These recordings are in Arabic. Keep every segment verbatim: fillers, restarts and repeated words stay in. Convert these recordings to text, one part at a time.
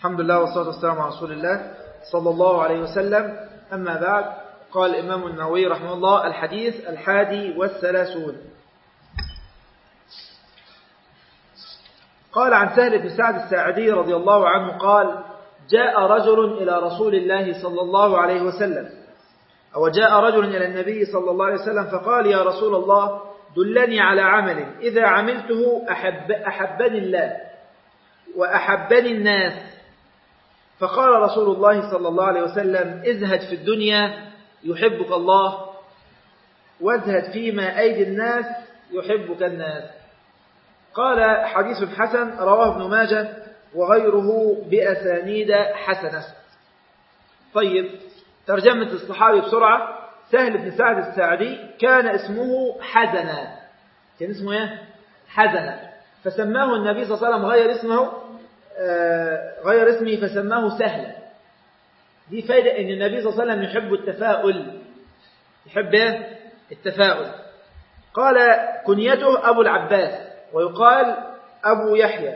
الحمد لله والصلاة والسلام على رسول الله صلى الله عليه وسلم. أما بعد، قال الإمام النووي رحمه الله: الحديث الحادي والثلاثون. قال عن سهل بن سعد الساعدي رضي الله عنه قال: جاء رجل إلى رسول الله صلى الله عليه وسلم، أو جاء رجل إلى النبي صلى الله عليه وسلم فقال: يا رسول الله، دلني على عمل إذا عملته أحب أحبني الله وأحبني الناس. فقال رسول الله صلى الله عليه وسلم: ازهد في الدنيا يحبك الله، وازهد فيما أيدي الناس يحبك الناس. قال: حديث حسن، رواه ابن ماجه وغيره بأسانيد حسنة. طيب، ترجمة الصحابي بسرعة: سهل بن سعد الساعدي كان اسمه حزنا، كان اسمه ايه؟ حزنا، فسماه النبي صلى الله عليه وسلم غير اسمه آه غير اسمه فسماه سهلا. دي فايدة ان النبي صلى الله عليه وسلم يحب التفاؤل، يحب ايه؟ التفاؤل. قال: كنيته أبو العباس، ويقال أبو يحيى.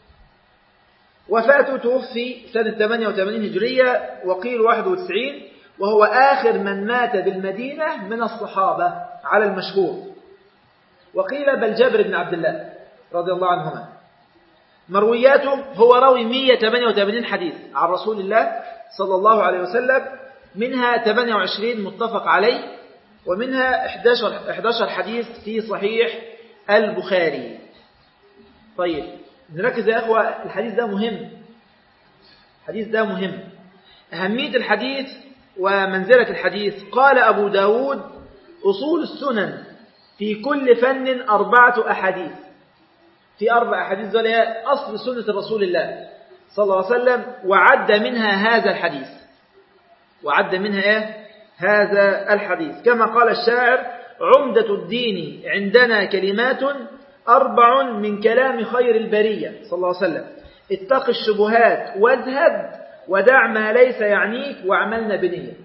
وفاته توفي سنة ثمانية وثمانين هجرية، وقيل واحد وتسعين، وهو آخر من مات بالمدينة من الصحابة على المشهور، وقيل بل جابر بن عبد الله رضي الله عنهما. مروياته: هو روي مئة وثمانية وثمانين حديث عن رسول الله صلى الله عليه وسلم، منها ثمانية وعشرين متفق عليه، ومنها أحد عشر حديث في صحيح البخاري. طيب، نركز يا أخوة، الحديث ده مهم، الحديث ده مهم. أهمية الحديث ومنزلة الحديث: قال أبو داود: أصول السنن في كل فن أربعة أحاديث. في أربع أحاديث ذول أصل سنة رسول الله صلى الله عليه وسلم، وعد منها هذا الحديث، وعد منها إيه؟ هذا الحديث. كما قال الشاعر: عمدة الدين عندنا كلمات أربع من كلام خير البرية صلى الله عليه وسلم: اتق الشبهات وازهد، ودع ما ليس يعنيك واعملنا بنية.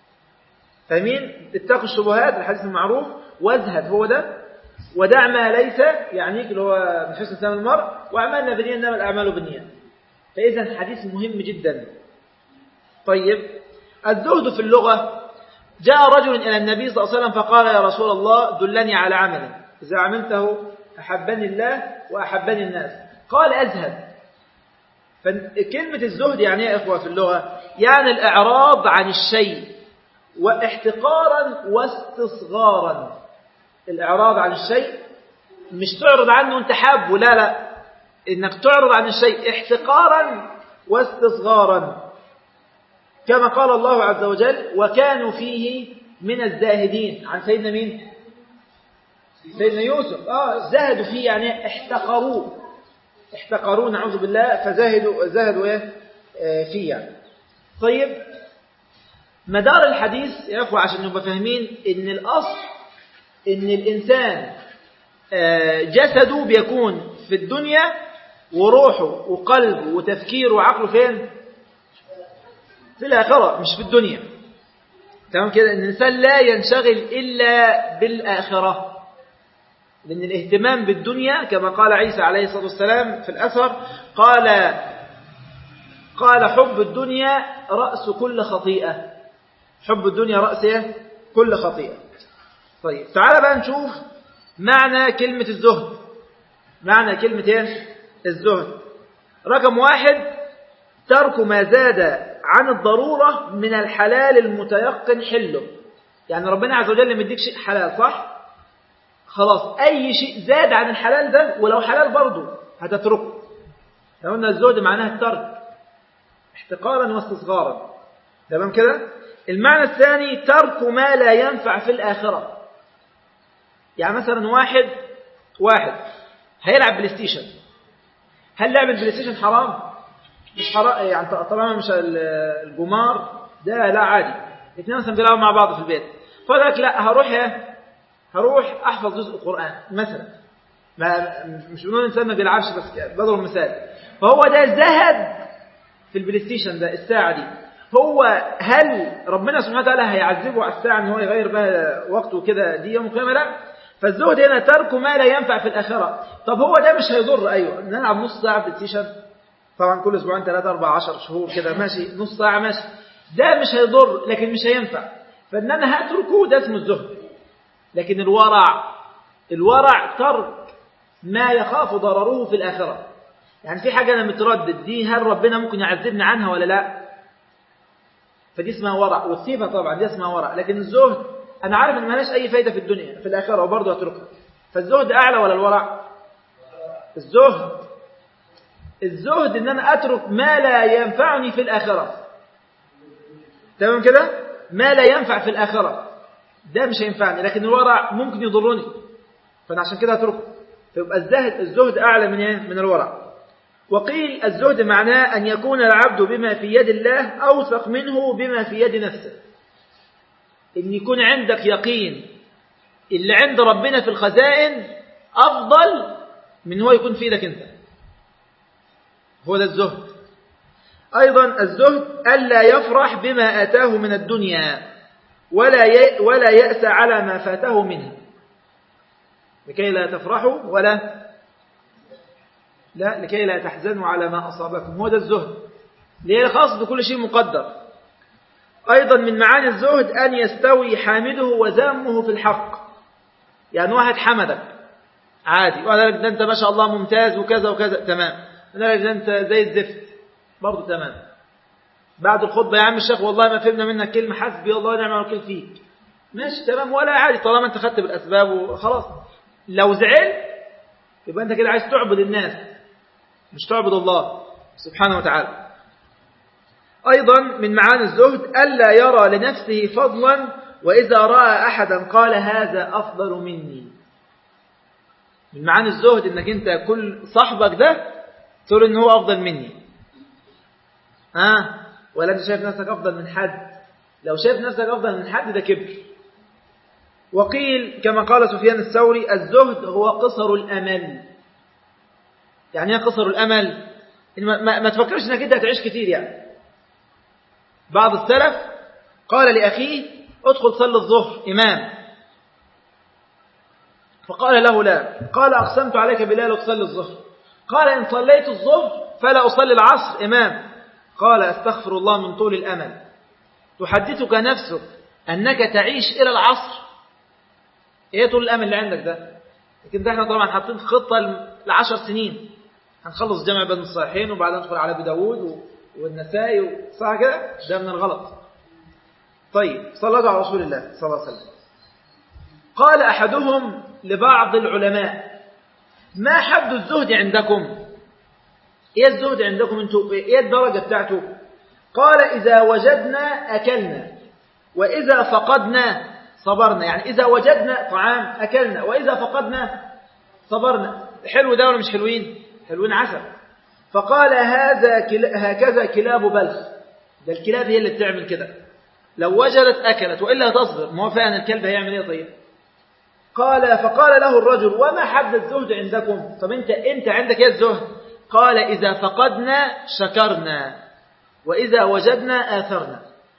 فمين؟ اتق الشبهات الحديث المعروف، وازهد هو ده، ودع ما ليس يعنيك اللي هو من حسن سلام المرء، واعملنا بنية إنما الأعمال بالنية. فإذا الحديث مهم جدا. طيب، الزهد في اللغة: جاء رجل إلى النبي صلى الله عليه وسلم فقال: يا رسول الله، دلني على عمل إذا عملته أحبني الله وأحبني الناس. قال: أزهد. فكلمة الزهد يعني يا إخوة في اللغة، يعني الإعراض عن الشيء، واحتقارا واستصغارا. الإعراض عن الشيء مش تعرض عنه وانت حابه، لا لا، إنك تعرض عن الشيء احتقارا واستصغارا. كما قال الله عز وجل: وكانوا فيه من الزاهدين. عن سيدنا مين؟ سيدنا يوسف. آه زاهدوا فيه يعني احتقروه، احتقروه نعوذ بالله، فزاهدوا زاهدوا ايه فيه يعني. طيب، مدار الحديث يا اخوة عشان نبقى فاهمين ان الاصل ان الانسان جسده بيكون في الدنيا، وروحه وقلبه وتفكيره وعقله فين؟ في الآخرة، مش في الدنيا. تمام كده؟ ان الانسان لا ينشغل الا بالاخره، لأن الاهتمام بالدنيا كما قال عيسى عليه الصلاة والسلام في الأثر، قال قال حب الدنيا رأس كل خطيئة. حب الدنيا رأس كل خطيئة. طيب، تعال بقى نشوف معنى كلمة الزهد. معنى كلمة ايه؟ الزهد. رقم واحد: ترك ما زاد عن الضرورة من الحلال المتيقن حله. يعني ربنا عز وجل مديك شيء حلال، صح؟ خلاص، أي شيء زاد عن الحلال ده ولو حلال برضه هتتركه. قلنا الزهد معناها الترك احتقارا واستصغارا. تمام كده؟ المعنى الثاني: ترك ما لا ينفع في الآخرة. يعني مثلا واحد واحد هيلعب بلاي ستيشن. هل لعب البلاي ستيشن حرام؟ مش حرام يعني، طالما مش الجمار ده لا عادي. الاثنين مثلا بيلعبوا مع بعض في البيت، فقال لك لا، هروح ايه هروح أحفظ جزء القرآن مثلا. ما مش بنقول الإنسان ما بيلعبش، بس بضرب مثال. فهو ده زهد في البلاي ستيشن ده، الساعة دي. هو هل ربنا سبحانه وتعالى هيعذبه على الساعة ان هو يغير بها وقته كده دي يوم القيامة؟ لا. فالزهد هنا ترك ما لا ينفع في الآخرة. طب هو ده مش هيضر؟ أيوة، نلعب نص ساعة بلاي ستيشن طبعا كل أسبوعين ثلاثة أربعة عشر شهور كده ماشي، نص ساعة ماشي، ده مش هيضر لكن مش هينفع، فإن أنا هتركه ده اسمه الزهد. لكن الورع، الورع ترك ما يخاف ضرره في الآخرة. يعني في حاجة أنا متردد دي هل ربنا ممكن يعذبني عنها ولا لا، فدي اسمها ورع. والسيفة طبعا دي اسمها ورع. لكن الزهد أنا عارف أن مالهاش أي فايدة في الدنيا في الآخرة وبرضه أتركها، فالزهد أعلى ولا الورع؟ الزهد. الزهد إن أنا أترك ما لا ينفعني في الآخرة، تمام كده؟ ما لا ينفع في الآخرة ده مش هينفعني، لكن الورع ممكن يضرني، فأنا عشان كده أتركه. فيبقى الزهد الزهد أعلى من من الورع. وقيل الزهد معناه أن يكون العبد بما في يد الله أوثق منه بما في يد نفسه. إن يكون عندك يقين اللي عند ربنا في الخزائن أفضل من هو يكون في ايدك أنت، هو ده الزهد. أيضا الزهد ألا يفرح بما آتاه من الدنيا ولا ولا يأس على ما فاته منها، لكي لا تفرحوا ولا لا لكي لا تحزنوا على ما أصابكم، هو ده الزهد، ليه خاص بكل شيء مقدر. أيضا من معاني الزهد أن يستوي حامده وذامه في الحق. يعني واحد حمدك عادي وقال لك ده أنت ما شاء الله ممتاز وكذا وكذا، تمام، قال لك ده أنت زي الزفت برضه، تمام. بعد الخطبة يا عم الشيخ والله ما فهمنا منك كلمة، حسبي الله ونعم الوكيل فيك، ماشي تمام، ولا عادي طالما أنت خدت بالأسباب وخلاص. لو زعلت يبقى أنت كده عايز تعبد الناس مش تعبد الله سبحانه وتعالى. أيضا من معاني الزهد ألا يرى لنفسه فضلا، وإذا رأى أحدا قال هذا أفضل مني. من معاني الزهد إنك أنت كل صاحبك ده تقول إن هو أفضل مني، ها آه. ولا أنت شايف نفسك أفضل من حد؟ لو شايف نفسك أفضل من حد ده كبر. وقيل كما قال سفيان الثوري الزهد هو قصر الأمل. يعني ايه قصر الأمل؟ ما, ما, ما تفكرش انك انت هتعيش كتير. يعني بعض السلف قال لأخيه ادخل صلي الظهر إمام، فقال له لا، قال أقسمت عليك بالله لو تصلي الظهر، قال إن صليت الظهر فلا أصلي العصر إمام، قال أستغفر الله من طول الأمل. تحدثك نفسك أنك تعيش إلى العصر؟ إيه طول الأمل اللي عندك ده؟ لكن ده احنا طبعا حاطين خطة لعشر سنين، هنخلص جامع بين الصحيحين وبعدين ندخل على ابي داود والنسائي، صح كده؟ ده من الغلط. طيب صلوا على رسول الله صلى الله عليه وسلم. قال أحدهم لبعض العلماء ما حد الزهد عندكم؟ ايه الزهد عندكم انتوا؟ ايه الدرجة بتاعته؟ قال إذا وجدنا أكلنا وإذا فقدنا صبرنا. يعني إذا وجدنا طعام أكلنا وإذا فقدنا صبرنا. حلو ده ولا مش حلوين؟ حلوين عسل. فقال هذا كلا هكذا كلاب بلخ. ده الكلاب هي اللي بتعمل كده، لو وجدت أكلت وإلا تصبر. ما هو فعلا الكلب هيعمل ايه طيب؟ قال فقال له الرجل وما حد الزهد عندكم؟ طب انت انت عندك ايه الزهد؟ قال إذا فقدنا شكرنا وإذا وجدنا آثرنا.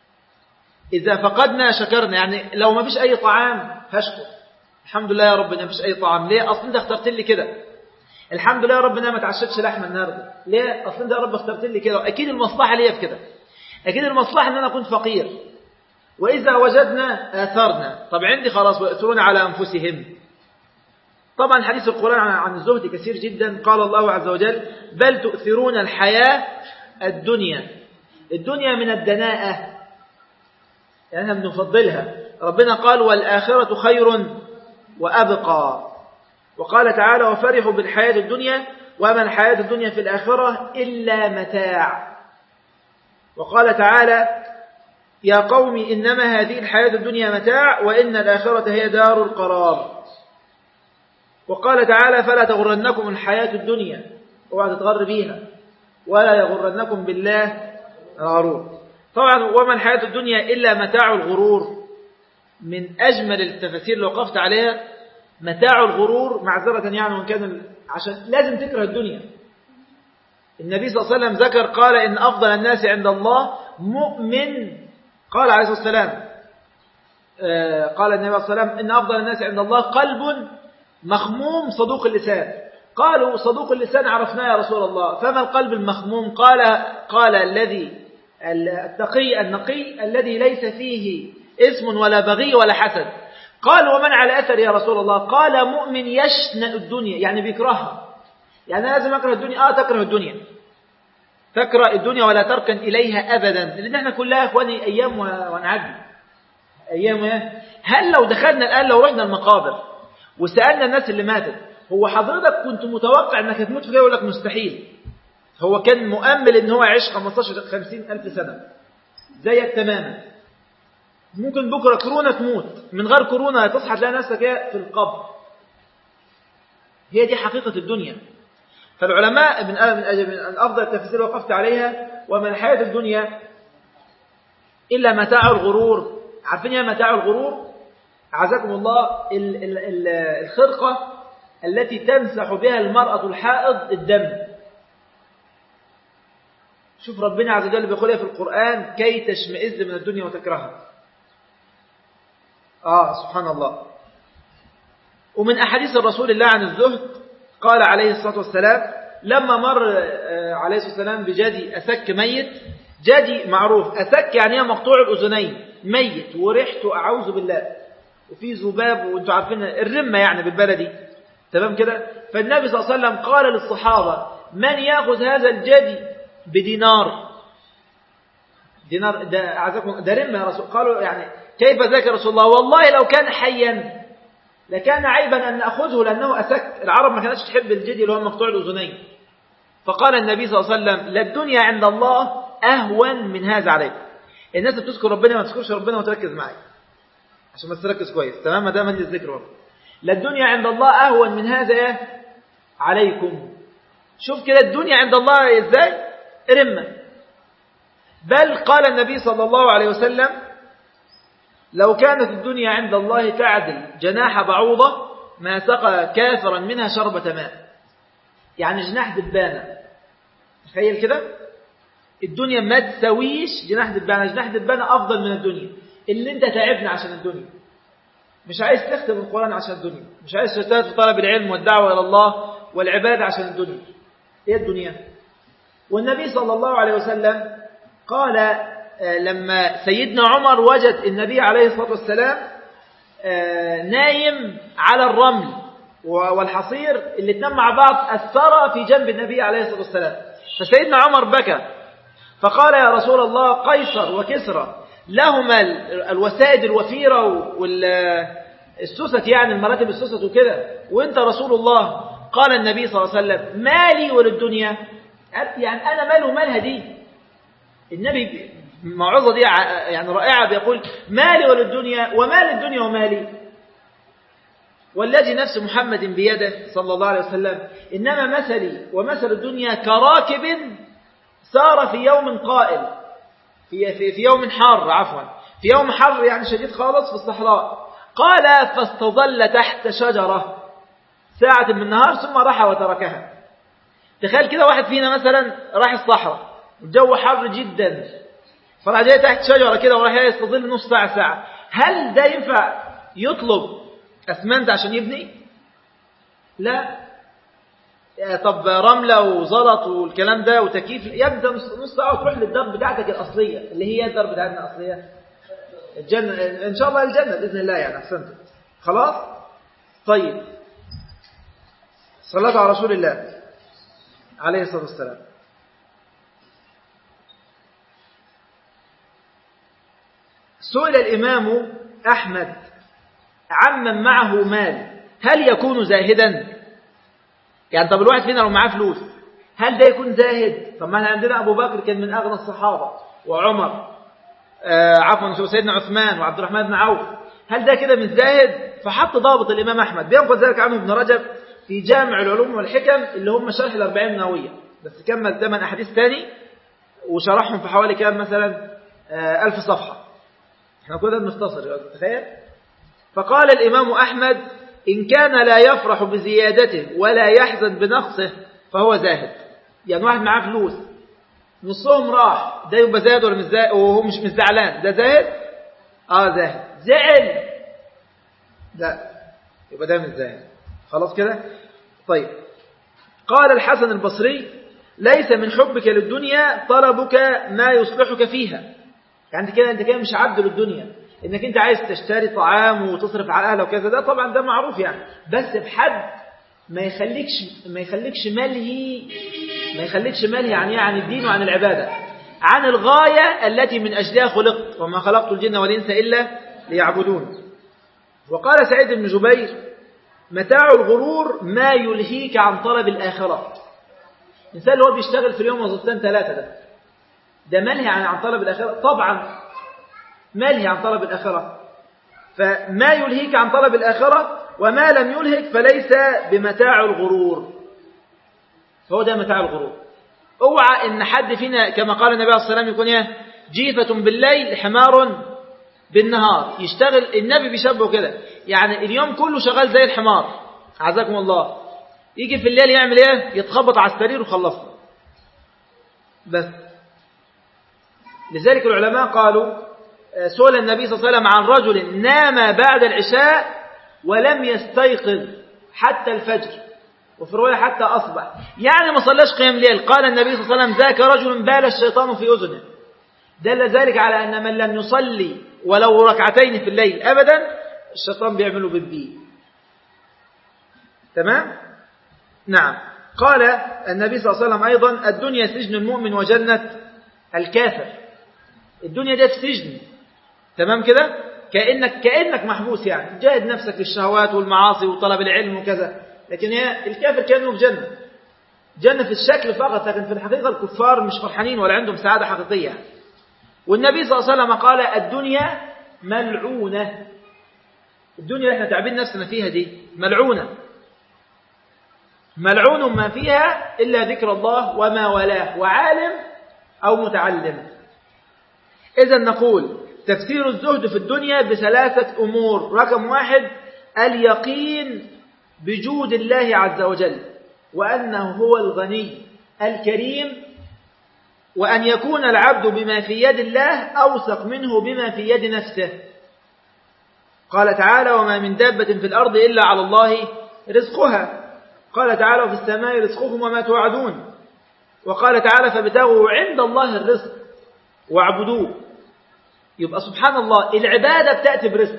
إذا فقدنا شكرنا، يعني لو ما فيش أي طعام هشكر، الحمد لله يا رب ما فيش أي طعام. ليه؟ أصل أنت اخترت لي كده. الحمد لله يا رب أنا ما تعشتش لحمة النهارده. ليه؟ أصل أنت يا رب اخترت لي كده، أكيد المصلحة ليا في كده، أكيد المصلحة أن أنا أكون فقير. وإذا وجدنا آثرنا. طب عندي خلاص ويأثرون على أنفسهم. طبعا حديث القرآن عن الزهد كثير جدا. قال الله عز وجل بل تؤثرون الحياة الدنيا. الدنيا من الدناءة، يعني احنا بنفضلها. ربنا قال والآخرة خير وأبقى. وقال تعالى وفرحوا بالحياة الدنيا وما الحياة الدنيا في الآخرة إلا متاع. وقال تعالى يا قوم إنما هذه الحياة الدنيا متاع وإن الآخرة هي دار القرار. وقال تعالى فلا تغرنكم الحياة الدنيا، اوعى تتغر بيها، ولا يغرنكم بالله الغرور. طبعا وما الحياة الدنيا إلا متاع الغرور من أجمل التفاسير لو وقفت عليها. متاع الغرور معذرة يعني وإن كان عشان لازم تكره الدنيا. النبي صلى الله عليه وسلم ذكر قال إن أفضل الناس عند الله مؤمن. قال عليه الصلاة والسلام قال النبي صلى الله عليه وسلم إن أفضل الناس عند الله قلب مخموم صدوق اللسان. قالوا صدوق اللسان عرفناه يا رسول الله، فما القلب المخموم؟ قال قال الذي التقي النقي الذي ليس فيه اسم ولا بغي ولا حسد. قال ومن على أثر يا رسول الله؟ قال مؤمن يشنأ الدنيا، يعني بيكرهها. يعني لازم أكره الدنيا. آه تكره الدنيا، تكره الدنيا ولا تركن إليها أبدا، لأن احنا كلها أخواني أيام ونعدي أيام. هل لو دخلنا الآن، لو رحنا المقابر وسألنا الناس اللي ماتت، هو حضرتك كنت متوقع أنك هتموت في كده؟ يقول لك مستحيل. هو كان مؤمل أن هو يعيش خمستاشر خمسين ألف سنة زيك تماما. ممكن بكرة كورونا تموت، من غير كورونا تصحى تلاقي نفسك في القبر. هي دي حقيقة الدنيا. فالعلماء من من أفضل التفسير وقفت عليها: وما الحياة الدنيا إلا متاع الغرور. عارفين يا متاع الغرور؟ أعزكم الله، الخرقة التي تمسح بها المرأة الحائض الدم. شوف ربنا عز وجل بيقولها في القرآن: كي تشمئز من الدنيا وتكرهها. آه سبحان الله. ومن أحاديث الرسول الله عن الزهد قال عليه الصلاة والسلام لما مر عليه الصلاة والسلام بجدي أسك ميت. جدي معروف، أسك يعني مقطوع الأذنين، ميت وريحته أعوذ بالله، وفي ذباب، وانتوا عارفين الرمة يعني بالبلدي، تمام كده. فالنبي صلى الله عليه وسلم قال للصحابة: من يأخذ هذا الجدي بدينار؟ دينار ده أعزكم ده رمة يا رسول. قالوا يعني كيف ذاك يا رسول الله؟ والله لو كان حيا لكان عيبا أن نأخذه لأنه أسك. العرب ما كانتش تحب الجدي اللي هو مقطوع الأذنين. فقال النبي صلى الله عليه وسلم: للدنيا عند الله أهون من هذا عليكم. الناس بتذكر ربنا ما تذكرش ربنا وتركز معي عشان ما تركز كويس، تمام؟ ما ده من الذكر. للدنيا عند الله أهون من هذا عليكم. شوف كده الدنيا عند الله إزاي رمة. بل قال النبي صلى الله عليه وسلم: لو كانت الدنيا عند الله تعدل جناح بعوضة ما سقى كافرا منها شربة ماء. يعني جناح دبانة. تخيل كده، الدنيا ما تسويش جناح دبانة. جناح دبانة أفضل من الدنيا. اللي انت تعبنا عشان الدنيا، مش عايز تختم القرآن عشان الدنيا، مش عايز تشتغل في طلب العلم والدعوة إلى الله والعبادة عشان الدنيا. ايه الدنيا؟ والنبي صلى الله عليه وسلم قال لما سيدنا عمر وجد النبي عليه الصلاة والسلام نايم على الرمل والحصير اللي اتنام مع بعض أثر في جنب النبي عليه الصلاة والسلام، فسيدنا عمر بكى فقال: يا رسول الله، قيصر وكسرى لهما الوسائد الوفيرة والسوست، يعني المراتب السوست وكده، وانت رسول الله. قال النبي صلى الله عليه وسلم: مالي وللدنيا؟ يعني أنا مال ومالها دي. النبي موعظة دي يعني رائعة، بيقول: مالي وللدنيا ومال الدنيا ومالي. والذي نفس محمد بيده صلى الله عليه وسلم إنما مثلي ومثل الدنيا كراكب سار في يوم قائل، في, في, في يوم حار، عفوا في يوم حر يعني شديد خالص في الصحراء. قال: فاستظل تحت شجرة ساعة من النهار ثم راح وتركها. تخيل كده واحد فينا مثلا راح الصحراء، الجو حر جدا، فراح جاي تحت شجرة كده وراح يستظل نص ساعة ساعة. هل ده ينفع يطلب أسمنت عشان يبني؟ لا. طب رملة وزلط والكلام ده وتكييف، يبدأ نص ساعة وتروح للدار بتاعتك الأصلية اللي هي الدار بتاعتنا الأصلية الجنة إن شاء الله، الجنة بإذن الله. يعني أحسنت خلاص. طيب، صلاة على رسول الله عليه الصلاة والسلام. سئل الإمام أحمد عمن معه مال هل يكون زاهدا؟ يعني طب الواحد فينا لو معاه فلوس هل ده يكون زاهد؟ طب ما احنا عندنا أبو بكر كان من أغنى الصحابة، وعمر آه عفوا سيدنا عثمان وعبد الرحمن بن عوف، هل ده كده من زاهد؟ فحط ضابط الإمام أحمد بينقل ذلك عنه ابن رجب في جامع العلوم والحكم اللي هم شرح الأربعين النووية، بس كمل ثمان أحاديث تاني وشرحهم في حوالي كام مثلا آه ألف صفحة. احنا كده بنختصر، تخيل. فقال الإمام أحمد: إن كان لا يفرح بزيادته ولا يحزن بنقصه فهو زاهد. يعني واحد معاه فلوس نصهم راح، ده يبقى زاهد ولا مش زاهد؟ وهو مش مش زعلان، ده زاهد؟ اه زاهد. زعل لا، يبقى ده مش زاهد. خلاص كده. طيب، قال الحسن البصري: ليس من حبك للدنيا طلبك ما يصلحك فيها. يعني انت كده انت كده مش عبد للدنيا، انك انت عايز تشتري طعام وتصرف على اهلك وكذا، ده طبعا ده معروف يعني، بس بحد ما يخليكش ما يخليكش ملهي ما يخليكش ملهي عن عن الدين وعن العباده، عن الغايه التي من اجلها خلقت، وما خلقت الجن والانس الا ليعبدون. وقال سعيد بن جبير: متاع الغرور ما يلهيك عن طلب الاخره. الانسان اللي هو بيشتغل في اليوم وظيفتين ثلاثه ده ده ملهي عن عن طلب الاخره، طبعا ملهي عن طلب الاخره. فما يلهيك عن طلب الاخره وما لم يلهك فليس بمتاع الغرور، فهو ده متاع الغرور. اوعى ان حد فينا كما قال النبي عليه الصلاه والسلام يكون ايه جيفة بالليل حمار بالنهار. يشتغل، النبي بيشبهه كده، يعني اليوم كله شغال زي الحمار عزكم الله، يجي في الليل يعمل ايه؟ يتخبط على السرير وخلصنا بس. لذلك العلماء قالوا: سئل النبي صلى الله عليه وسلم عن رجل نام بعد العشاء ولم يستيقظ حتى الفجر، وفي رواية حتى أصبح، يعني ما صلاش قيام ليل. قال النبي صلى الله عليه وسلم: ذاك رجل بال الشيطان في أذنه. دل ذلك على أن من لم يصلي ولو ركعتين في الليل أبدا الشيطان بيعمله بالبي. تمام؟ نعم. قال النبي صلى الله عليه وسلم أيضا: الدنيا سجن المؤمن وجنة الكافر. الدنيا دي في سجن، تمام كده؟ كأنك كأنك محبوس، يعني جاهد نفسك للشهوات والمعاصي وطلب العلم وكذا، لكن هي الكافر كأنه في جنة، جنة في الشكل فقط، لكن في الحقيقة الكفار مش فرحانين ولا عندهم سعادة حقيقية. والنبي صلى الله عليه وسلم قال: الدنيا ملعونة. الدنيا اللي احنا تعبين نفسنا فيها دي ملعونة، ملعون ما فيها إلا ذكر الله وما ولاه، وعالم أو متعلم. إذا نقول تفسير الزهد في الدنيا بثلاثة أمور: رقم واحد اليقين بجود الله عز وجل، وأنه هو الغني الكريم، وأن يكون العبد بما في يد الله أوثق منه بما في يد نفسه. قال تعالى: وما من دابة في الأرض إلا على الله رزقها. قال تعالى: وفي السماء رزقكم وما توعدون. وقال تعالى: فابتغوا عند الله الرزق واعبدوه. يبقى سبحان الله العبادة بتأتي برزق،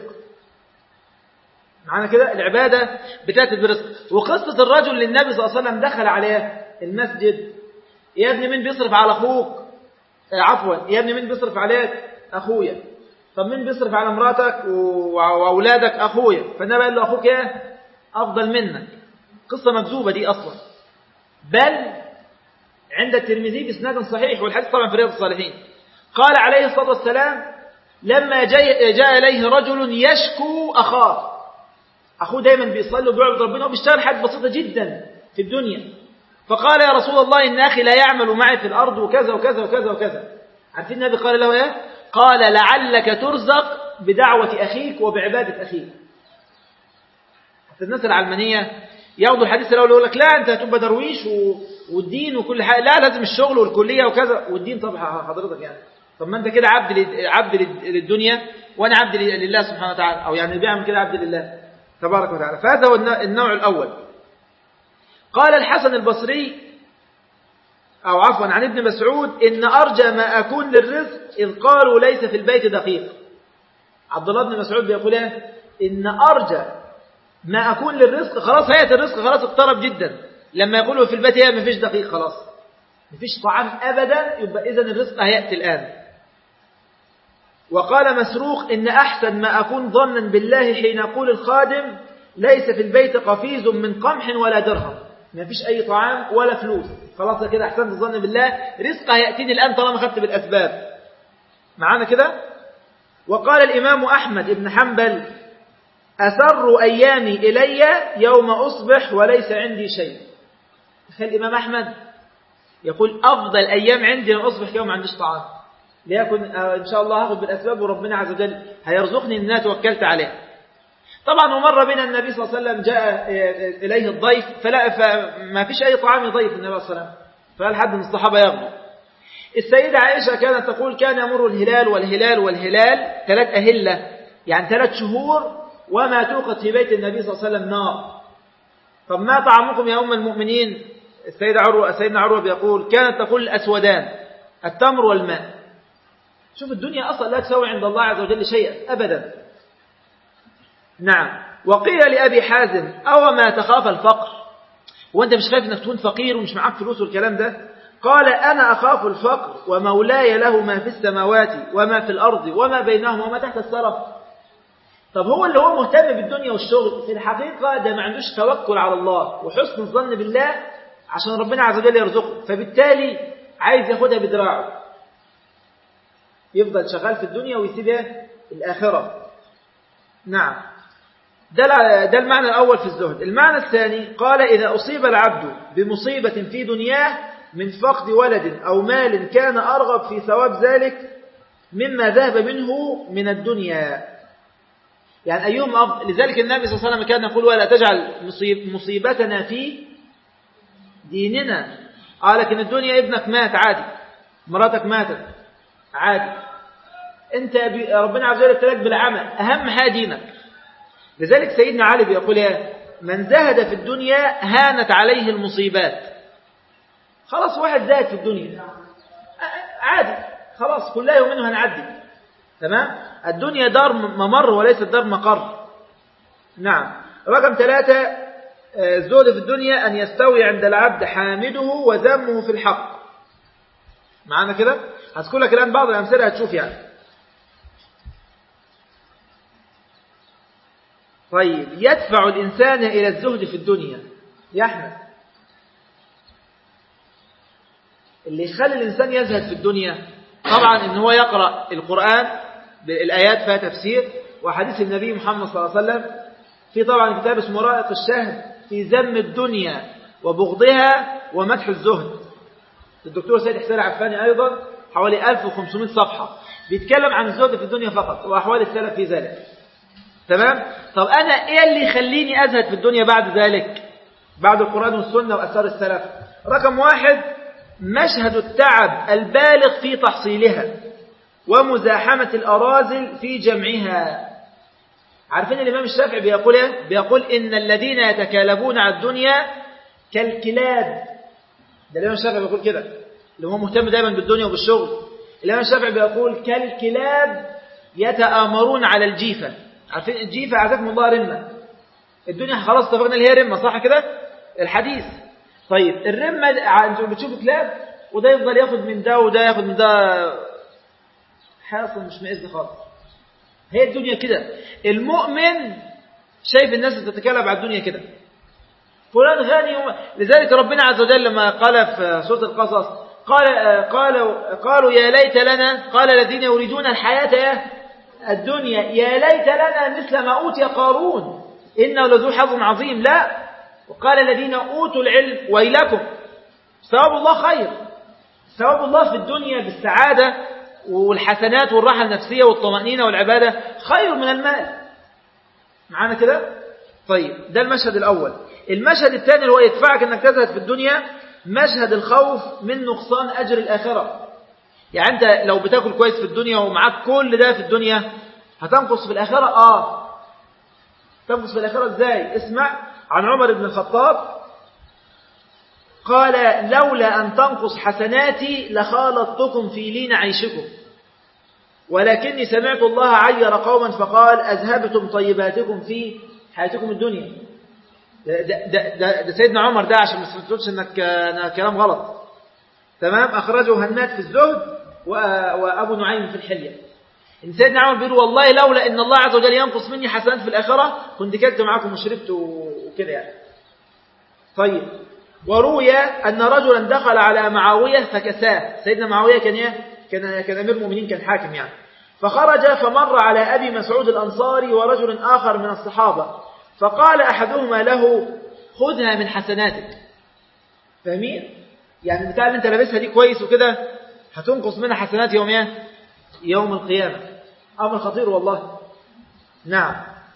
معنا كده، العبادة بتأتي برزق. وقصة الرجل اللي النبي صلى الله عليه وسلم دخل عليه المسجد: يا ابني مين بيصرف على أخوك؟ عفوا يا ابني مين بيصرف عليك؟ أخويا. طب مين بيصرف على مراتك وأولادك؟ أخويا. فالنبي قال له: أخوك ايه؟ أفضل منك. قصة مكذوبة دي أصلا، بل عند الترمذي بإسناد صحيح، والحديث طبعا في رياض الصالحين. قال عليه الصلاة والسلام: لما جاء, جاء إليه رجل يشكو أخاه، أخوه دايما بيصلي وبيعبد ربنا وبيشتغل حاجة بسيطة جدا في الدنيا، فقال: يا رسول الله إن أخي لا يعمل معي في الأرض وكذا وكذا وكذا وكذا. عارفين النبي قال له إيه؟ قال: لعلك ترزق بدعوة أخيك وبعبادة أخيك. حتى الناس العلمانية ياخدوا الحديث الأول يقول لك: لا أنت هتبقى درويش والدين وكل حاجة، لا لازم الشغل والكلية وكذا والدين. طبعا حضرتك يعني طب ما أنت كده عبد عبد للدنيا وأنا عبد لله سبحانه وتعالى، أو يعني بيعمل كده عبد لله تبارك وتعالى. فهذا هو النوع الأول. قال الحسن البصري أو عفوا عن ابن مسعود: إن أرجى ما أكون للرزق إذ قالوا ليس في البيت دقيق. عبد الله بن مسعود بيقول إيه؟ إن أرجى ما أكون للرزق، خلاص هيئة الرزق خلاص اقترب جدا، لما يقولوا في البيت هي ما فيش دقيق، خلاص ما فيش طعام أبدا، يبقى إذن الرزق هيأتي الآن. وقال مسروق: إن أحسن ما أكون ظنا بالله حين يقول الخادم ليس في البيت قفيز من قمح ولا درهم، ما فيش أي طعام ولا فلوس، خلاص كده أحسنت الظن بالله، رزق هيأتيني الآن طالما خدت بالأسباب. معانا كده. وقال الإمام أحمد بن حنبل: أسر أيامي إلي يوم أصبح وليس عندي شيء. تخيل الإمام أحمد يقول: أفضل أيام عندي أن أصبح يوم ما عنديش طعام، ليكن إن شاء الله هاخد بالأسباب وربنا عز وجل هيرزقني إن أنا توكلت عليه. طبعا ومر بنا النبي صلى الله عليه وسلم جاء إليه الضيف فلا فما فيش أي طعام يضيف النبي صلى الله عليه وسلم، فقال حد من الصحابة يغضب. السيدة عائشة كانت تقول: كان يمر الهلال والهلال والهلال ثلاث أهلة، يعني ثلاث شهور، وما توقد في بيت النبي صلى الله عليه وسلم نار. طب ما طعامكم يا أم المؤمنين؟ السيدة عروة سيدنا عروة بيقول كانت تقول الأسودان التمر والماء. شوف الدنيا أصلا لا تساوي عند الله عز وجل شيئا أبدا. نعم. وقيل لأبي حازم أو ما تخاف الفقر، وأنت مش خايف أنك تكون فقير ومش معاك فلوس والكلام ده؟ قال أنا أخاف الفقر ومولاي له ما في السماوات وما في الأرض وما بينهما وما تحت الثرى. طب هو اللي هو مهتم بالدنيا والشغل في الحقيقة ده ما عندوش توكل على الله وحسن الظن بالله عشان ربنا عز وجل يرزقه، فبالتالي عايز ياخدها بدراعه، يفضل شغال في الدنيا ويسيبها الآخرة. نعم. ده ده المعنى الأول في الزهد. المعنى الثاني قال إذا أصيب العبد بمصيبة في دنياه من فقد ولد أو مال كان أرغب في ثواب ذلك مما ذهب منه من الدنيا. يعني أيهم أفضل؟ لذلك النبي صلى الله عليه وسلم كان يقول ولا تجعل مصيب مصيبتنا في ديننا. قال لكن الدنيا ابنك مات عادي، مراتك ماتت عادي، انت ربنا عز وجل ابتلاك بالعمل، أهم حاجة دينك. لذلك سيدنا علي بيقول ايه؟ من زهد في الدنيا هانت عليه المصيبات. خلاص واحد زاهد في الدنيا عادي، خلاص كلها يومين هنعدي، تمام. الدنيا دار ممر وليست دار مقر. نعم. رقم ثلاثة الزهد في الدنيا أن يستوي عند العبد حامده وذمه في الحق. معانا كده؟ هذكر لك الآن بعض الأمثلة هتشوف يعني. طيب يدفع الإنسان إلى الزهد في الدنيا يا أحمد، اللي يخلي الإنسان يزهد في الدنيا طبعا إن هو يقرأ القرآن بالآيات فيها تفسير، وحديث النبي محمد صلى الله عليه وسلم. في طبعا كتاب اسمه رائق الشهد في ذم الدنيا وبغضها ومدح الزهد، الدكتور سيد حسين عفاني أيضا، حوالي ألف وخمسمائة صفحة بيتكلم عن الزهد في الدنيا فقط وأحوال السلف في ذلك، تمام. طب أنا إيه اللي يخليني أزهد في الدنيا بعد ذلك، بعد القرآن والسنة وأثار السلف؟ رقم واحد مشهد التعب البالغ في تحصيلها ومزاحمة الأراذل في جمعها. عارفين الإمام الشافعي بيقول ايه؟ بيقول إن الذين يتكالبون على الدنيا كالكلاب. ده الإمام الشافعي بيقول كده، اللي هو مهتم دايما بالدنيا وبالشغل. الإمام الشافعي بيقول كالكلاب يتآمرون على الجيفة. عارفين الجيفة عزكم الله رمة، الدنيا خلاص اتفقنا اللي هي رمة، صح كده الحديث؟ طيب الرمة انتوا بتشوفوا كلاب وده يفضل ياخد من ده وده ياخد من ده، حاصل مش مئز خالص. هي الدنيا كده. المؤمن شايف الناس تتكلم على الدنيا كده، فلان غني وما. لذلك ربنا عز وجل لما قال في سورة القصص قال قالوا قالوا يا ليت لنا، قال الذين يريدون الحياة الدنيا يا ليت لنا مثل ما أوتي قارون إنه لذو حظ عظيم. لا، وقال الذين أوتوا العلم ويلكم ثواب الله خير. ثواب الله في الدنيا بالسعادة والحسنات والراحة النفسية والطمأنينة والعبادة خير من المال. معانا كده؟ طيب ده المشهد الأول. المشهد الثاني اللي هو يدفعك أنك تزهد في الدنيا مشهد الخوف من نقصان أجر الآخرة. يعني أنت لو بتاكل كويس في الدنيا ومعاك كل ده في الدنيا هتنقص في الآخرة. آه تنقص في الآخرة إزاي؟ اسمع عن عمر بن الخطاب قال لولا أن تنقص حسناتي لخالطتكم في لين عيشكم، ولكني سمعت الله عير قوما فقال أذهبتم طيباتكم في حياتكم الدنيا. ده, ده, ده, ده سيدنا عمر ده عشان ما تقولش انك كلام غلط، تمام. أخرجه هناد في الزهد وأبو نعيم في الحلية. إن سيدنا عمر بيقول والله لولا إن الله عز وجل ينقص مني حسنات في الآخرة كنت كلت معكم وشربت وكده يعني. طيب وروي أن رجلا دخل على معاوية فكساه. سيدنا معاوية كان ايه؟ كان كان أمير المؤمنين، كان حاكم يعني. فخرج فمر على أبي مسعود الأنصاري ورجل آخر من الصحابة، فقال أحدهما له خذها من حسناتك. فاهمين؟ يعني البتاع اللي انت لابسها دي كويس وكده هتنقص منها حسنات يوم ايه؟ يوم القيامة. أمر خطير والله. نعم.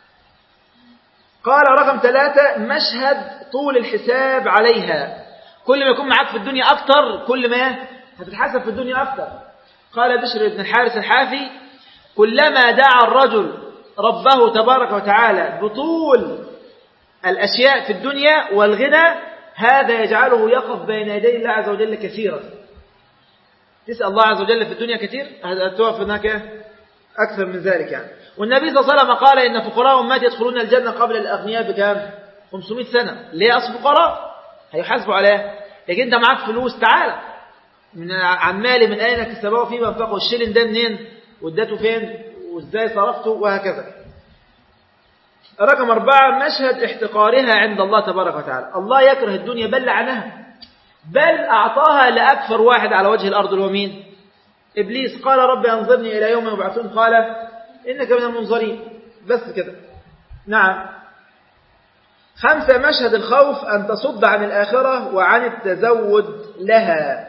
قال رقم ثلاثة مشهد طول الحساب عليها. كل ما يكون معك في الدنيا أكتر كل ما هتتحسب في الدنيا أكتر. قال بشر بن الحارث الحافي كلما دعا الرجل ربه تبارك وتعالى بطول الأشياء في الدنيا والغنى هذا يجعله يقف بين يدي الله عز وجل كثيرا. تسأل الله عز وجل في الدنيا كثير، هتقف هناك أكثر من ذلك يعني. والنبي صلى الله عليه وسلم قال إن فقراء أمتي يدخلون الجنة قبل الأغنياء بكام؟ خمسمائة سنة. ليه؟ أصل فقراء هيحاسبوا عليها. لكن أنت معاك فلوس، تعال من عن مالي من أين اكتسبه فيما انفقه، الشيلين ده منين وادته فين وإزاي صرفته وهكذا. رقم أربعة مشهد احتقارها عند الله تبارك وتعالى. الله يكره الدنيا بل لعنها، بل أعطاها لأكثر واحد على وجه الأرض اللي هو مين؟ إبليس. قال رب أنظرني إلى يوم يبعثون قال إنك من المنظرين. بس كده. نعم. خمسة مشهد الخوف أن تصد عن الآخرة وعن التزود لها.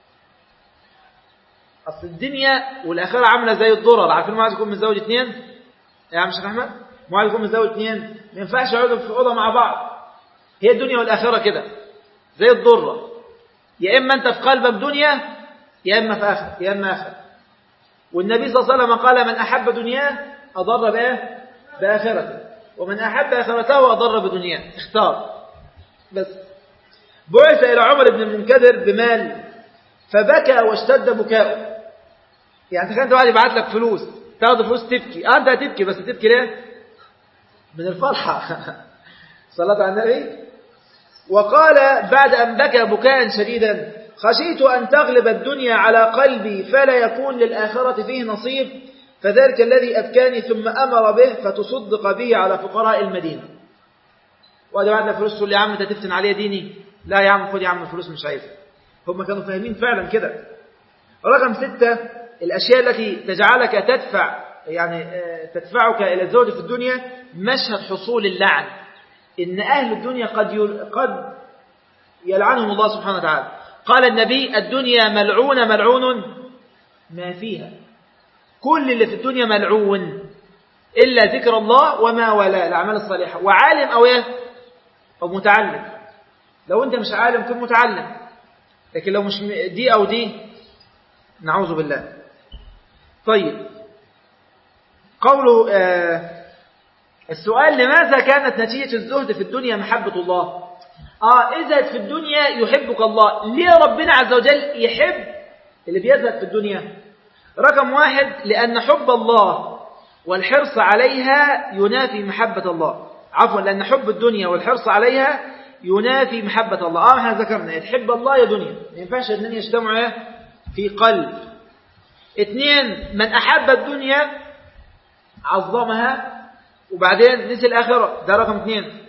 أصل الدنيا والآخرة عاملة زي الضرر. عارفين ما عايز يكون متزوج اثنين يا عم شيخ أحمد؟ ما عايز يكون متزوج اثنين ما ينفعش يقعدوا في أوضة مع بعض. هي الدنيا والآخرة كده زي الضرة، يا إما أنت في قلبك دنيا يا إما في آخر يا إما آخر. والنبي صلى الله عليه وسلم قال من أحب دنياه أضر بإيه؟ بآخرته، ومن أحب آخرته أضر بدنياه. اختار. بس بعث إلى عمر بن المنكدر بمال فبكى واشتد بكاؤه. يعني تخيل واحد يبعت لك فلوس تاخد فلوس تبكي. آه أنت هتبكي، بس تبكي ليه؟ من الفرحة. صلاة على النبي. وقال بعد أن بكى بكاء شديدا خشيت أن تغلب الدنيا على قلبي فلا يكون للآخرة فيه نصيب، فذلك الذي أبكاني ثم أمر به فتصدق به على فقراء المدينة. وهذا بعد الفلوس تقول لي يا عم أنت تفتن عليه ديني؟ لا يا عم خد يا عم الفلوس مش عايزها. هم كانوا فاهمين فعلا كده. رقم ستة الأشياء التي تجعلك تدفع يعني تدفعك إلى الزهد في الدنيا مشهد حصول اللعن. إن أهل الدنيا قد قد يلعنهم الله سبحانه وتعالى. قال النبي الدنيا ملعونة ملعون ما فيها. كل اللي في الدنيا ملعون إلا ذكر الله وما ولا الأعمال الصالحة، وعالم أو إيه أو متعلم. لو أنت مش عالم كن متعلم، لكن لو مش دي أو دي نعوذ بالله. طيب قوله آه السؤال لماذا كانت نتيجة الزهد في الدنيا محبة الله؟ آه إذا في الدنيا يحبك الله. ليه ربنا عز وجل يحب اللي بيزهد في الدنيا؟ رقم واحد لأن حب الله والحرص عليها ينافي محبة الله. عفوا لأن حب الدنيا والحرص عليها ينافي محبة الله. آه احنا ذكرنا يتحب الله يا دنيا، ما ينفعش اثنين يجتمعوا في قلب. اثنين من أحب الدنيا عظمها وبعدين نسي الآخرة، ده رقم اثنين.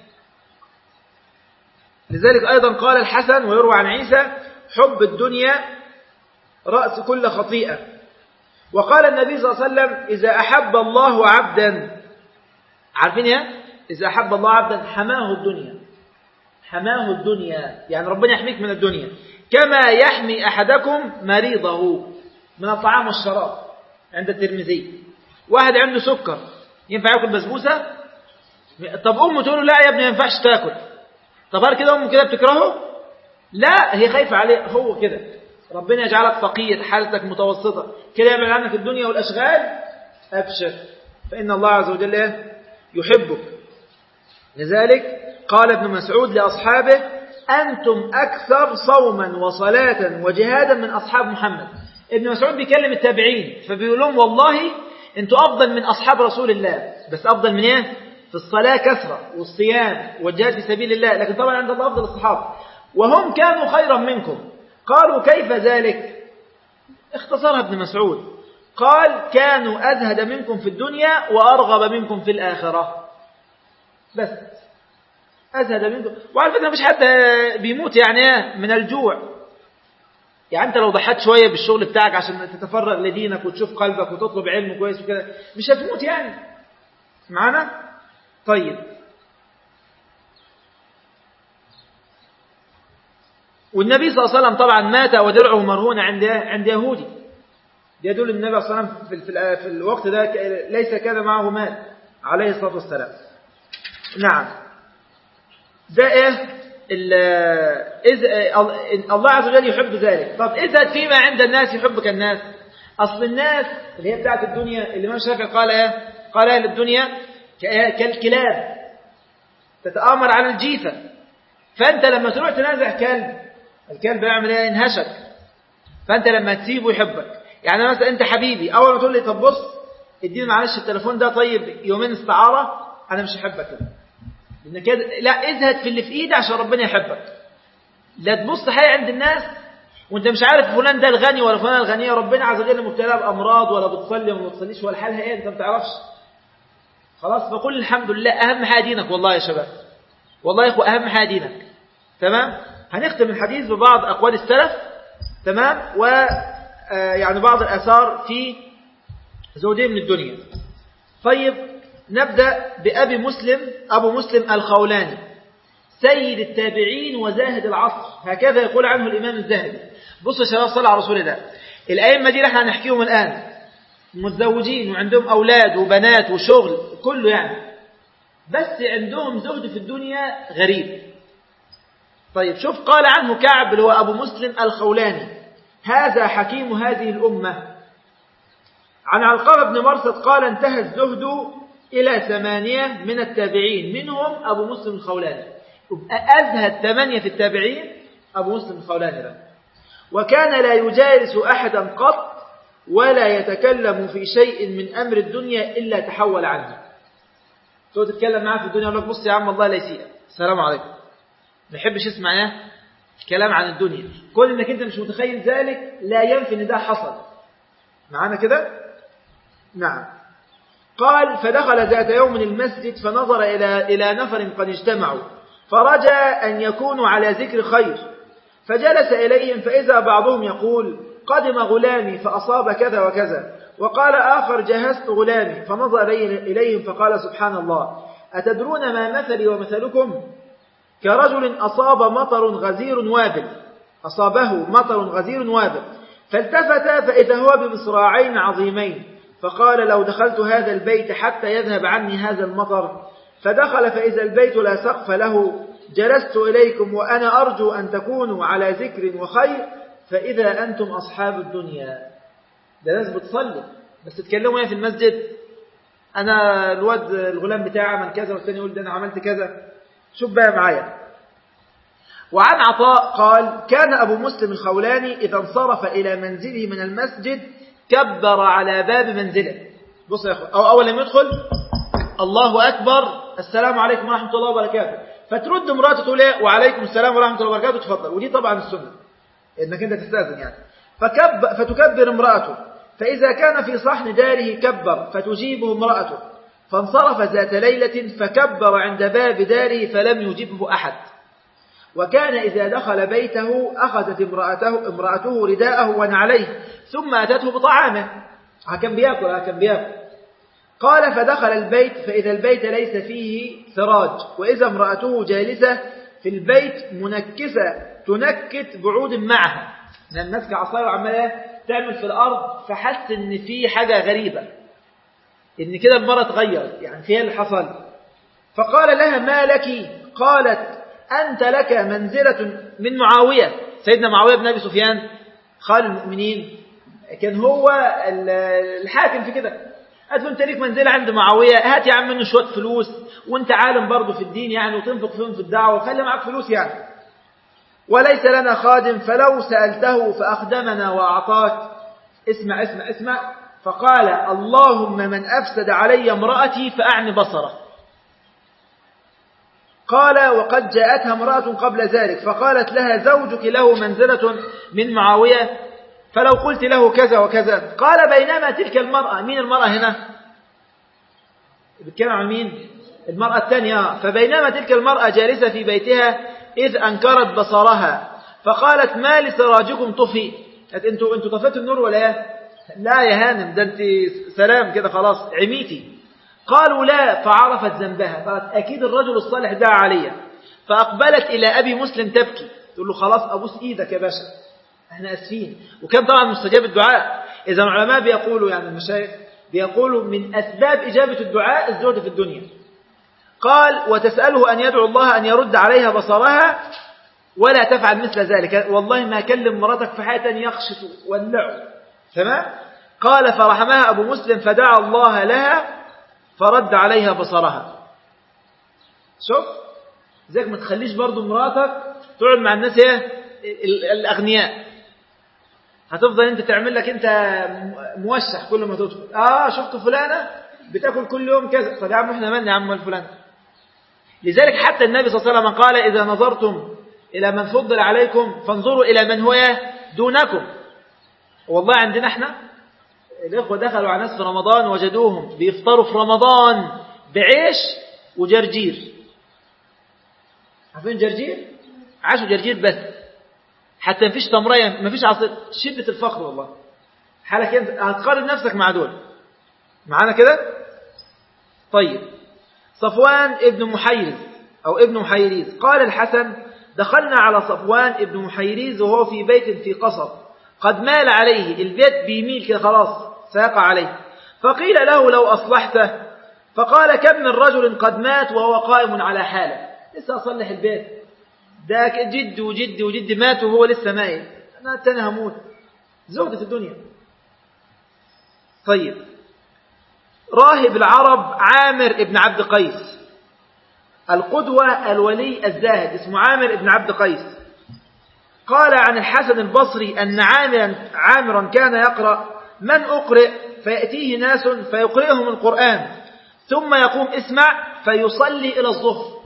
لذلك أيضا قال الحسن ويروى عن عيسى حب الدنيا رأس كل خطيئة. وقال النبي صلى الله عليه وسلم إذا أحب الله عبدا، عارفين يا إذا أحب الله عبدا حماه الدنيا. حماه الدنيا يعني ربنا يحميك من الدنيا كما يحمي أحدكم مريضه من الطعام والشراب. عند الترمذي واحد عنده سكر ينفع يأكل بسبوسة؟ طب أمه تقول له لا يا ابني ما ينفعش تأكل. طب هل كده أمه كده بتكرهه؟ لا، هي خايفة عليه. هو كده ربنا يجعلك فقير حالتك متوسطة كده يعمل عنك الدنيا والأشغال، أبشر فإن الله عز وجل يحبك. لذلك قال ابن مسعود لأصحابه أنتم أكثر صوما وصلاة وجهادا من أصحاب محمد. ابن مسعود بيكلم التابعين فبيقول لهم والله أنتم أفضل من أصحاب رسول الله، بس أفضل من إيه؟ في الصلاة كثرة والصيام والجهاد في سبيل الله، لكن طبعا عند الله أفضل الصحابة وهم كانوا خيرا منكم. قالوا كيف ذلك؟ اختصرها ابن مسعود قال كانوا أزهد منكم في الدنيا وأرغب منكم في الآخرة. بس أزهد منكم. وعلى فكرة مش حد بيموت يعني من الجوع. يعني أنت لو ضحت شوية بالشغل بتاعك عشان تتفرغ لدينك وتشوف قلبك وتطلب علم كويس وكده مش هتموت يعني معنا. طيب والنبي صلى الله عليه وسلم طبعا مات ودرعه مرهونة عند عند يهودي. يدل النبي صلى الله عليه وسلم في, في الوقت ده ليس كان معه مال عليه الصلاة والسلام. نعم ده ايه إذا الله عز وجل يحب ذلك. طب إذا فيما عند الناس يحبك الناس. أصل الناس اللي هي بتاعت الدنيا اللي ما شافع قال ايه قال اهل الدنيا كالكلاب تتآمر على الجيفة فأنت لما تروح تنازع كلب، الكلب يعمل ايه؟ ينهشك. فأنت لما تسيبه يحبك. يعني مثلا أنت حبيبي، أول ما تقول لي طب بص اديني معلش التليفون ده طيب يومين استعارة، أنا مش هحبك كده. لأن كده لا، ازهد في اللي في إيدي عشان ربنا يحبك. لا تبص حاجة عند الناس وانت مش عارف فلان ده الغني ولا فلان الغنية، ربنا عز وجل مبتلى بأمراض ولا بتصلي ولا بتصليش ولا حالها ايه، انت ما تعرفش. خلاص، فقل الحمد لله. أهم حاجة دينك والله يا شباب، والله يا إخوة أهم حاجة دينك. تمام. هنختم الحديث ببعض أقوال السلف. تمام. و يعني بعض الآثار في زودين من الدنيا. طيب نبدأ بأبي مسلم، أبو مسلم الخولاني سيد التابعين وزاهد العصر، هكذا يقول عنه الإمام الذهبي. بصوا يا شباب صلى على رسول الله. الأئمة دي احنا هنحكيهم الآن متزوجين وعندهم أولاد وبنات وشغل كله يعني، بس عندهم زهد في الدنيا غريب. طيب شوف قال عنه كعب اللي هو أبو مسلم الخولاني: هذا حكيم هذه الأمة. عن علقمة بن مرثد قال: انتهى الزهد إلى ثمانية من التابعين، منهم أبو مسلم الخولاني. أزهد ثمانية في التابعين أبو مسلم الخولاني ده. وكان لا يجالس أحدا قط ولا يتكلم في شيء من أمر الدنيا إلا تحول عنه. تقول تتكلم معاه في الدنيا يقول لك بص يا عم الله لا يسيئك، السلام عليكم. ما يحبش يسمع ايه كلام عن الدنيا. كل انك انت مش متخيل ذلك لا ينفي ان ده حصل معانا كده. نعم. قال: فدخل ذات يوم المسجد فنظر إلى إلى نفر قد اجتمعوا، فرجى أن يكونوا على ذكر خير، فجلس إليهم فإذا بعضهم يقول: قدم غلامي فأصاب كذا وكذا، وقال آخر: جهزت غلامي، فنظر إليهم فقال: سبحان الله، أتدرون ما مثلي ومثلكم؟ كرجل أصاب مطر غزير وابل، أصابه مطر غزير وابل، فالتفت فإذا هو بمصراعين عظيمين، فقال: لو دخلت هذا البيت حتى يذهب عني هذا المطر، فدخل فإذا البيت لا سقف له، جلست إليكم وأنا أرجو أن تكونوا على ذكر وخير، فإذا أنتم أصحاب الدنيا. ده ناس بتصلي بس تتكلموا في المسجد، أنا الواد الغلام بتاعي عمل كذا، والثاني يقول ده أنا عملت كذا. شوف بقى معايا. وعن عطاء قال: كان أبو مسلم الخولاني إذا انصرف إلى منزله من المسجد كبر على باب منزله. بص يا أخوة، أو أول لم يدخل الله أكبر السلام عليكم ورحمة الله وبركاته، فترد امرأته تقول إيه؟ وعليكم السلام ورحمة الله وبركاته، تفضل. ودي طبعا السنة إنك أنت تستاذن يعني. فكب فتكبر امرأته، فإذا كان في صحن داره كبر فتجيبه امرأته، فانصرف ذات ليلة فكبر عند باب داره فلم يجبه أحد. وكان إذا دخل بيته أخذت امرأته, امرأته رداءه ونعليه ثم أتته بطعامه. هكذا بيأكل هكذا بيأكل. قال: فدخل البيت فإذا البيت ليس فيه سراج، وإذا امرأته جالسة في البيت منكسة تنكت بعود معها، لأن ماسكة عصاية وعمالة تعمل في الأرض، فحس إن في حاجة غريبة، إن كده المرأة تغيرت، يعني فيها اللي حصل. فقال لها: ما لك؟ قالت: أنت لك منزلة من معاوية. سيدنا معاوية بن أبي سفيان خال المؤمنين كان هو الحاكم في كده. قالت له: أنت ليك منزلة عند معاوية، هات يا عم منه شوية فلوس، وأنت عالم برضه في الدين يعني، وتنفق فيهم في الدعوة، وخلي معك فلوس يعني. وليس لنا خادم، فلو سألته فأخدمنا وأعطاك. اسمع اسمع اسمع. فقال: اللهم من أفسد علي امرأتي فأعني بصره. قال: وقد جاءتها امرأة قبل ذلك فقالت لها: زوجك له منزلة من معاوية، فلو قلت له كذا وكذا. قال: بينما تلك المرأة، مين المرأة هنا؟ بتكلم عن مين؟ المرأة الثانية. فبينما تلك المرأة جالسة في بيتها إذ أنكرت بصرها، فقالت: ما لسراجكم طفي؟ انتوا انتوا طفيتوا النور ولا ايه؟ لا يا هانم، ده انت سلام كده خلاص عميتي. قالوا: لا. فعرفت ذنبها، قالت: أكيد الرجل الصالح دعا علي. فأقبلت إلى أبي مسلم تبكي، تقول له: خلاص أبوس إيدك يا باشا، احنا أسفين. وكان طبعا مستجاب الدعاء. إذا العلماء بيقولوا، يعني المشايخ بيقولوا من أسباب إجابة الدعاء الزهد في الدنيا. قال: وتسأله أن يدعو الله أن يرد عليها بصرها ولا تفعل مثل ذلك، والله ما كلم مراتك في حياة يخشط ولعه. تمام؟ قال: فرحمها أبو مسلم فدعا الله لها فرد عليها بصرها. شوف زيك ما تخليش برضو مراتك تقعد مع الناس ايه الأغنياء. هتفضل انت تعمل لك انت موشح كل ما تدخل. اه شفت فلانة بتاكل كل يوم كذا. طب يا عم احنا مالنا يا عم الفلان. لذلك حتى النبي صلى الله عليه وسلم قال إذا نظرتم إلى من فضل عليكم فانظروا إلى من هو دونكم. والله عندنا احنا الإخوة دخلوا على ناس في رمضان وجدوهم بيفطروا في رمضان بعيش وجرجير. عارفين جرجير؟ عاشوا جرجير بس، حتى مفيش تمرية مفيش عصير. شدة الفقر والله. حالك انت هتقارن نفسك مع دول معانا كده. طيب صفوان ابن محيريز أو ابن محيريز قال الحسن دخلنا على صفوان ابن محيريز وهو في بيت في قصر قد مال عليه، البيت بيميل كده خلاص سيقع عليه. فقيل له لو أصلحته، فقال كم من رجل قد مات وهو قائم على حاله. لسه أصلح البيت ده جد وجد وجد مات وهو لسه مايت، أنا التاني هموت. زهد في الدنيا. طيب راهب العرب عامر ابن عبد قيس القدوة الولي الزاهد اسمه عامر ابن عبد قيس قال عن الحسن البصري أن عامرا, عامرا كان يقرأ من أقرئ فيأتيه ناس فيقرئهم القرآن ثم يقوم اسمع فيصلي إلى الظهر.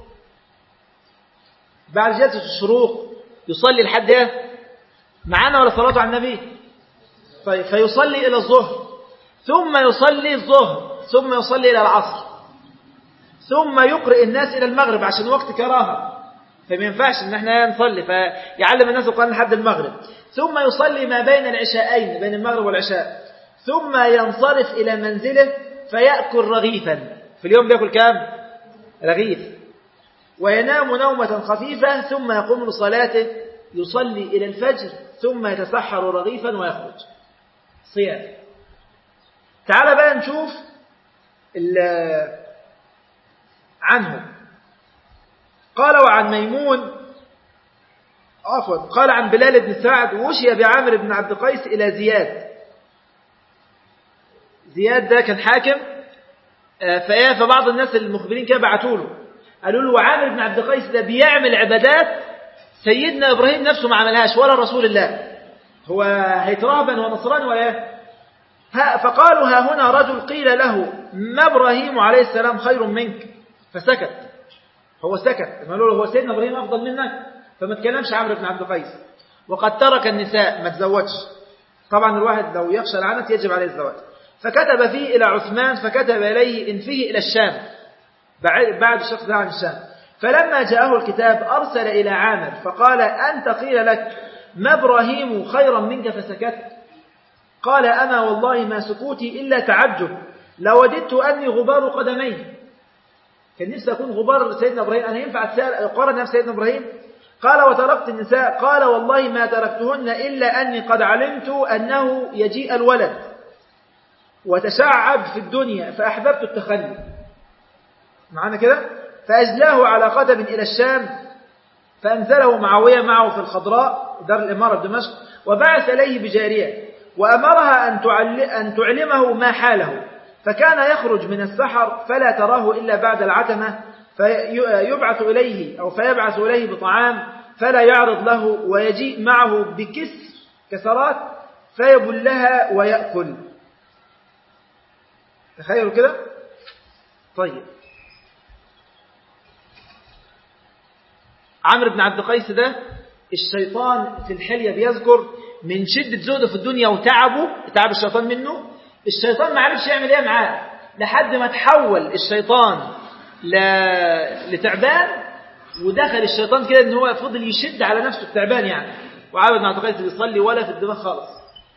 بعد جلسة الشروق يصلي لحد ايه معانا ولا صلاته على النبي؟ فيصلي إلى الظهر ثم يصلي الظهر ثم يصلي إلى العصر ثم يقرئ الناس إلى المغرب عشان وقت كراهة، فما ينفعش ان احنا نصلي، فيعلم الناس القرآن لحد المغرب. ثم يصلي ما بين العشاءين بين المغرب والعشاء ثم ينصرف إلى منزله فيأكل رغيفا. في اليوم بيأكل كام؟ رغيف. وينام نومة خفيفة ثم يقوم لصلاته يصلي إلى الفجر ثم يتسحر رغيفا ويخرج. صيام. تعال بقى نشوف عنه. قال وعن ميمون عفوا قال عن بلال بن سعد وشي بعامر بن عبد قيس إلى زياد. زياد ده كان حاكم، فايه فبعض الناس المخبرين كده بعتوا له قالوا له وعامر بن عبد قيس ده بيعمل عبادات سيدنا إبراهيم نفسه ما عملهاش ولا رسول الله، هو هيترهبن ونصراني ولا ايه؟ فقالوا ها هنا رجل قيل له ما إبراهيم عليه السلام خير منك فسكت. هو سكت، قالوا له هو سيدنا إبراهيم أفضل منك؟ فما تكلمش عمرو بن عبد قيس. وقد ترك النساء ما تزوجش، طبعا الواحد لو يخشى العنت يجب عليه الزواج. فكتب فيه إلى عثمان فكتب إليه إن فيه إلى الشام بعد الشخص ده عن الشام. فلما جاءه الكتاب أرسل إلى عامر فقال أنت قيل لك ما إبراهيم خيرا منك فسكت؟ قال أنا والله ما سكوتي إلا تعجب لوددت أني غبار قدمي. كان نفسي أكون غبار سيدنا إبراهيم، أنا ينفع أقارن نفس سيدنا إبراهيم؟ قال وتركت النساء قال والله ما تركتهن إلا أني قد علمت أنه يجيء الولد وتشعب في الدنيا فأحببت التخلي معنا كده. فأجلاه على قدم إلى الشام فأنزله معاوية معه في الخضراء دار الإمارة بدمشق وبعث إليه بجارية وأمرها أن تعلمه ما حاله، فكان يخرج من السحر فلا تراه إلا بعد العتمة فيبعث إليه أو فيبعث إليه بطعام فلا يعرض له ويجيء معه بكسر كسرات فيبلها ويأكل. تخيلوا كده. طيب عمرو بن عبد قيس ده الشيطان في الحلية بيذكر من شدة زهده في الدنيا وتعبه تعب الشيطان منه، الشيطان ما عرفش يعمل ايه معاه لحد ما تحول الشيطان ل... لتعبان، ودخل الشيطان كده ان هو فضل يشد على نفسه التعبان يعني. وعمرو بن عبد قيس بيصلي ولا في الدماغ خالص،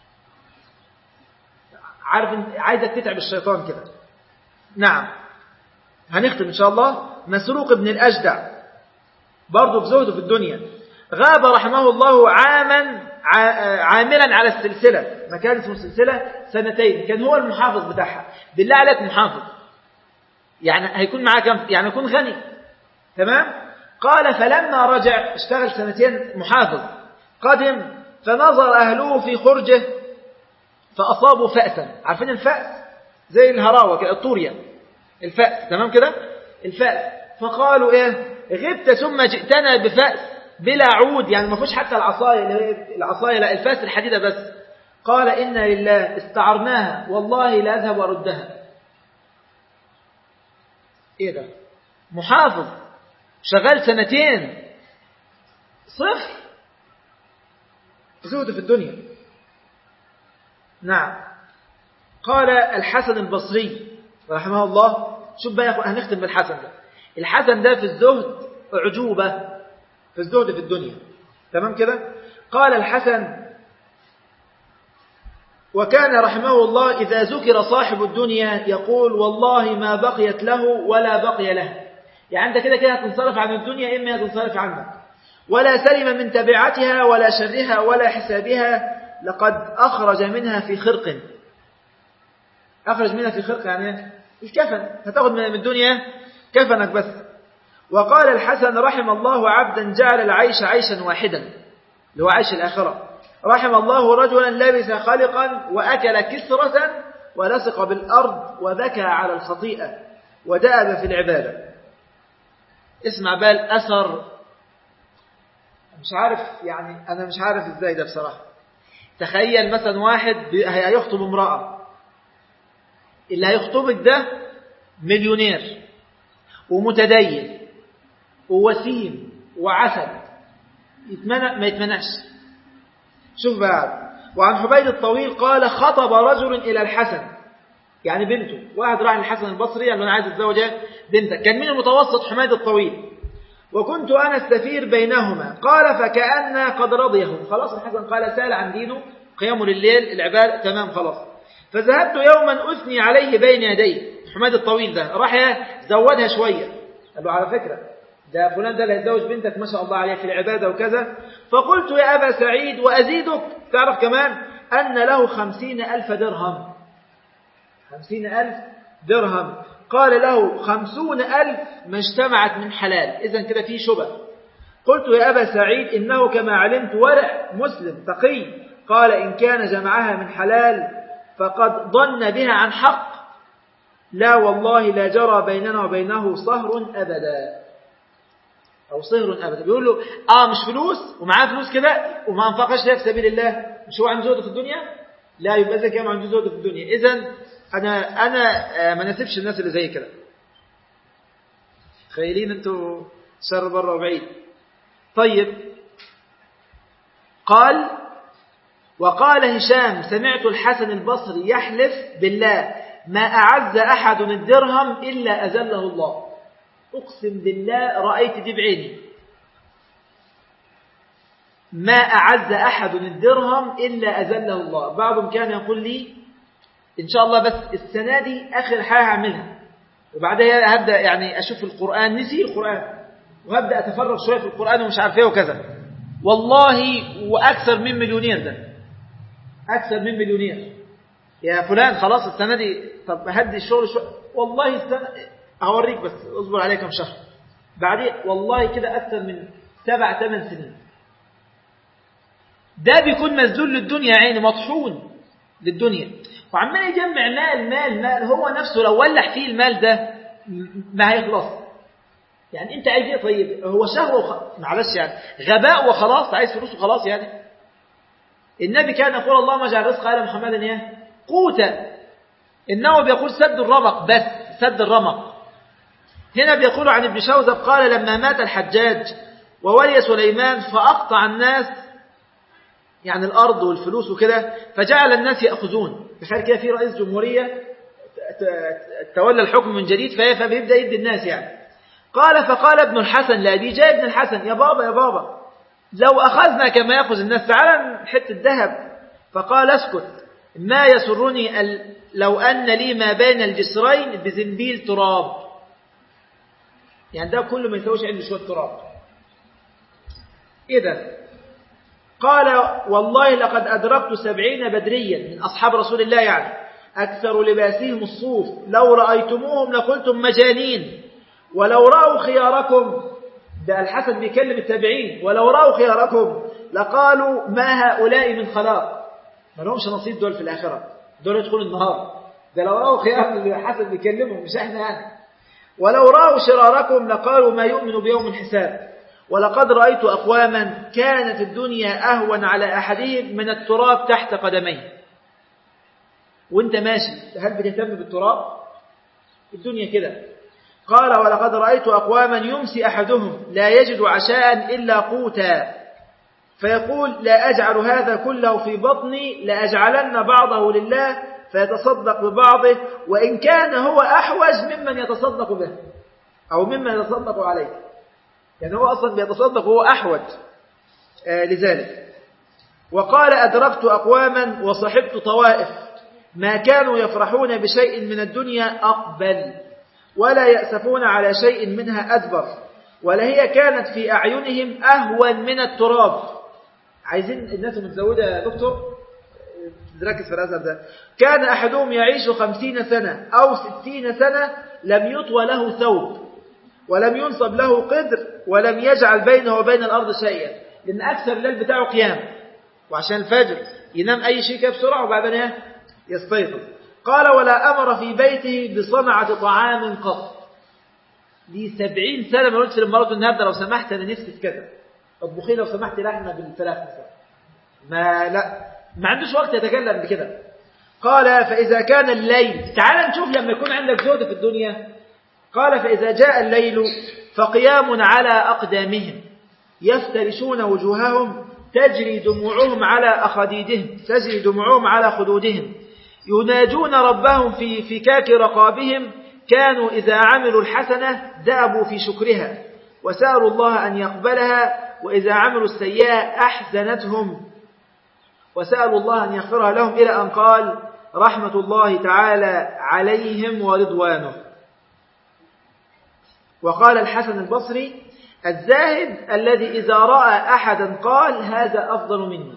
عارف انت عايزك تتعب الشيطان كده. نعم هنختم ان شاء الله. مسروق بن الأجدع برضه بزهده في الدنيا غاب رحمه الله عاما عاملا على السلسلة، مكان اسمه السلسلة سنتين، كان هو المحافظ بتاعها. بالله عليك محافظ يعني هيكون معاه كم؟ يعني يكون غني تمام. قال فلما رجع اشتغل سنتين محافظ قدم فنظر أهله في خرجه فأصابوا فأسا. عارفين الفأس؟ زي الهراوة كده الطورية الفأس تمام كده الفأس. فقالوا إيه غبت ثم جئتنا بفأس بلا عود، يعني ما فيش حتى العصاية العصاية لا الفاس الحديدة بس. قال إنا لله استعرناها والله لا أذهب وأردها. إيه ده؟ محافظ شغال سنتين صفر زهد في الدنيا. نعم. قال الحسن البصري رحمه الله، شوف بقى يا أخوان هنختم بالحسن ده. الحسن ده في الزهد أعجوبة في الزهد في الدنيا، تمام كده. قال الحسن وكان رحمه الله إذا ذكر صاحب الدنيا يقول والله ما بقيت له ولا بقي له، يعني أنت كده كده هتنصرف عن الدنيا إما هتنصرف عنك، ولا سلم من تبعتها ولا شرها ولا حسابها، لقد أخرج منها في خرق. أخرج منها في خرق يعني مش كفن، هتاخد من الدنيا كفنك بس. وقال الحسن رحم الله عبدا جعل العيش عيشا واحدا، اللي هو عيش الآخرة. رحم الله رجلا لبس خلقا وأكل كسرة ولصق بالأرض وبكى على الخطيئة ودأب في العبادة. اسمع بقى الأثر، مش عارف يعني أنا مش عارف إزاي ده بصراحة. تخيل مثلا واحد هيخطب امرأة، اللي هيخطبك ده مليونير ومتدين ووسيم وعسل، يتمنع ما يتمنعش. شوف بقى. وعن حبيب الطويل قال خطب رجل إلى الحسن، يعني بنته، واحد راح للحسن البصري قال له أنا عايز أتزوج بنتك. كان من المتوسط حميد الطويل، وكنت أنا السفير بينهما. قال فكأن قد رضيهم، خلاص الحسن قال سأل عن دينه، قيامه لليل، العبادة تمام خلاص. فذهبت يوما أثني عليه بين يديه. حميد الطويل ده راح زودها شوية، قال له على فكرة ده فلان ده اللي هيتزوج بنتك ما شاء الله عليه في العبادة وكذا. فقلت يا أبا سعيد وأزيدك، تعرف كمان أن له خمسين ألف درهم. خمسين ألف درهم. قال له خمسون ألف ما اجتمعت من حلال، إذن كده فيه شبه. قلت يا أبا سعيد إنه كما علمت ورع مسلم تقي. قال إن كان جمعها من حلال فقد ظن بها عن حق، لا والله لا جرى بيننا وبينه صهر أبدا، أو صهر أبدا. بيقول له آه مش فلوس ومعاه فلوس كده وما أنفقش لها في سبيل الله، مش هو عنده زهد في الدنيا؟ لا، يبقى إذا كان عنده زهد في الدنيا. إذن أنا أنا ما نسيبش الناس اللي زي كده. تخيلين أنتوا شر بره وبعيد. طيب قال وقال هشام سمعت الحسن البصري يحلف بالله ما أعز أحد الدرهم إلا أذله الله. أقسم بالله رأيت دي بعيني، ما أعز أحد الدرهم إلا أذله الله. بعضهم كان يقول لي إن شاء الله بس السنة دي آخر حاجة هعملها، وبعدها هبدأ يعني أشوف القرآن، نسي القرآن وهبدأ أتفرغ شوية في القرآن ومش عارف ايه وكذا. والله وأكثر من مليونير، ده أكثر من مليونير. يا فلان خلاص السنة دي طب هدي الشغل شوية، والله السنة هوريك بس اصبر عليك كم شهر بعدين، والله كده أكثر من سبع ثمان سنين. ده بيكون مذلول للدنيا عيني، مطحون للدنيا، وعمال يجمع مال مال مال. هو نفسه لو ولح فيه المال ده ما هيخلص. يعني انت عايز ايه؟ طيب هو شهوة وخ... معلش يعني غباء وخلاص، عايز فلوس وخلاص. يعني النبي كان يقول اللهم اجعل رزق آل محمد ايه قوتا، انه بيقول سد الرمق، بس سد الرمق. هنا بيقول عن ابن شوذب قال لما مات الحجاج وولي سليمان فأقطع الناس يعني الأرض والفلوس وكده، فجعل الناس يأخذون. تخيل كده في رئيس جمهورية تولى الحكم من جديد فبيبدأ يدي الناس يعني. قال فقال ابن الحسن لأبي، جاء ابن الحسن يا بابا يا بابا لو أخذنا كما يأخذ الناس تعالى حتة الذهب. فقال اسكت، ما يسرني لو أن لي ما بين الجسرين بزنبيل تراب. يعني ده كله ما يسويش عنده شوية تراب. إذا قال والله لقد أدركت سبعين بدريا من أصحاب رسول الله، يعني أكثر لباسهم الصوف، لو رأيتموهم لقلتم مجانين، ولو رأوا خياركم، ده الحسن بيكلم التابعين، ولو رأوا خياركم لقالوا ما هؤلاء من خلاق. ما لهمش نصيب دول في الآخرة، دول يدخلوا النهار. ده لو رأوا خيار الحسن بيكلمهم مش احنا يعني. ولو رأوا شراركم لقالوا ما يؤمن بيوم الحساب. ولقد رأيت أقواما كانت الدنيا أهون على أحدهم من التراب تحت قدميه. وانت ماشي هل بتهتم بالتراب؟ الدنيا كده. قال ولقد رأيت أقواما يمسي أحدهم لا يجد عشاء إلا قوتا فيقول لا أجعل هذا كله في بطني لأجعلن بعضه لله فيتصدق ببعضه وإن كان هو أحوج ممن يتصدق به أو ممن يتصدق عليه. يعني هو أصلا بيتصدق وهو أحوج آه لذلك. وقال أدركت أقواما وصحبت طوائف ما كانوا يفرحون بشيء من الدنيا أقبل ولا يأسفون على شيء منها أدبر ولا هي كانت في أعينهم أهون من التراب. عايزين الناس متزودة يا دكتور تركز في الأثر ده. كان أحدهم يعيش خمسين سنة أو ستين سنة لم يطوى له ثوب ولم ينصب له قدر ولم يجعل بينه وبين الأرض شيئا لأن أكثر الليل بتاعه قيام وعشان الفجر ينام أي شيء كده بسرعة وبعدين يستيقظ. قال ولا أمر في بيته بصنعة طعام قط. دي سبعين سنة ما قلتش لمراته النهارده لو سمحت أنا نفسي في كذا اطبخي لو سمحت لحمة بالفراخ ما لا ما عندوش وقت يتكلم بكده. قال فإذا كان الليل تعال نشوف لما يكون عندك زهد في الدنيا. قال فإذا جاء الليل فقيام على أقدامهم يفترشون وجوههم تجري دموعهم على أخديدهم تجري دموعهم على خدودهم يناجون ربهم في فكاك رقابهم كانوا إذا عملوا الحسنة دأبوا في شكرها وسألوا الله أن يقبلها وإذا عملوا السيئة أحزنتهم وسألوا الله أن يغفرها لهم إلى أن قال رحمة الله تعالى عليهم ورضوانه. وقال الحسن البصري الزاهد الذي إذا رأى أحدا قال هذا أفضل مني.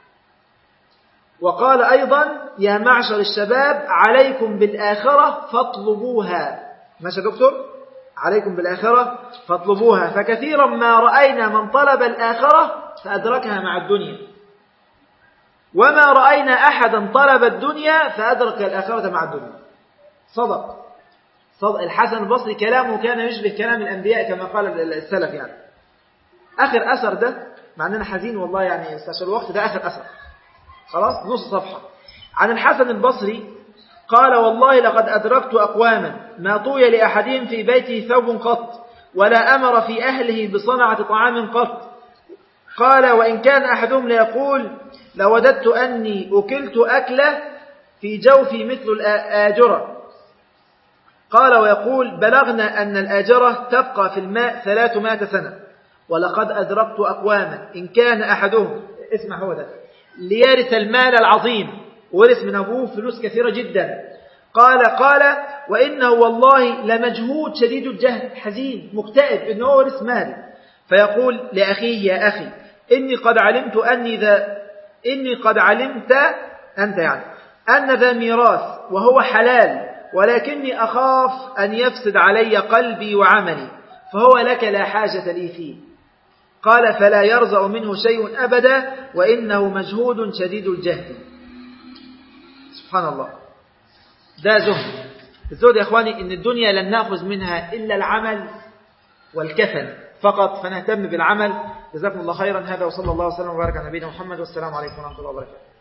وقال أيضا يا معشر الشباب عليكم بالآخرة فاطلبوها. ماشي دكتور عليكم بالآخرة فاطلبوها فكثيرا ما رأينا من طلب الآخرة فأدركها مع الدنيا وما رأينا أحدا طلب الدنيا فأدرك الآخرة مع الدنيا. صدق صدق الحسن البصري كلامه كان يشبه كلام الأنبياء كما قال السلف. يعني آخر أثر ده مع أننا حزين والله يعني عشان الوقت ده آخر أثر خلاص نص صفحة عن الحسن البصري قال والله لقد أدركت أقواما ما طوي لأحدهم في بيته ثوب قط ولا أمر في أهله بصنعة طعام قط. قال وإن كان أحدهم ليقول لوددت أني أكلت أكلة في جوفي مثل الآجرة. قال ويقول بلغنا أن الآجرة تبقى في الماء ثلاثمائة سنة ولقد أدركت أقواما إن كان أحدهم اسمع هو ده ليرث المال العظيم ورث من أبوه فلوس كثيرة جدا. قال قال وإنه والله لمجهود شديد الجهد حزين مكتئب إنه ورث مال فيقول لأخيه يا أخي إني قد علمت أني ذا إني قد علمت أنت يعني أن ذا ميراث وهو حلال ولكني أخاف أن يفسد علي قلبي وعملي فهو لك لا حاجة لي فيه. قال فلا يرزع منه شيء أبدا وإنه مجهود شديد الجهد. سبحان الله ده زهد. الزهد يا أخواني إن الدنيا لن نأخذ منها إلا العمل والكفن فقط فنهتم بالعمل. جزاكم الله خيرا. هذا وصلى الله وسلم وبارك على نبينا محمد والسلام عليكم ورحمة الله وبركاته.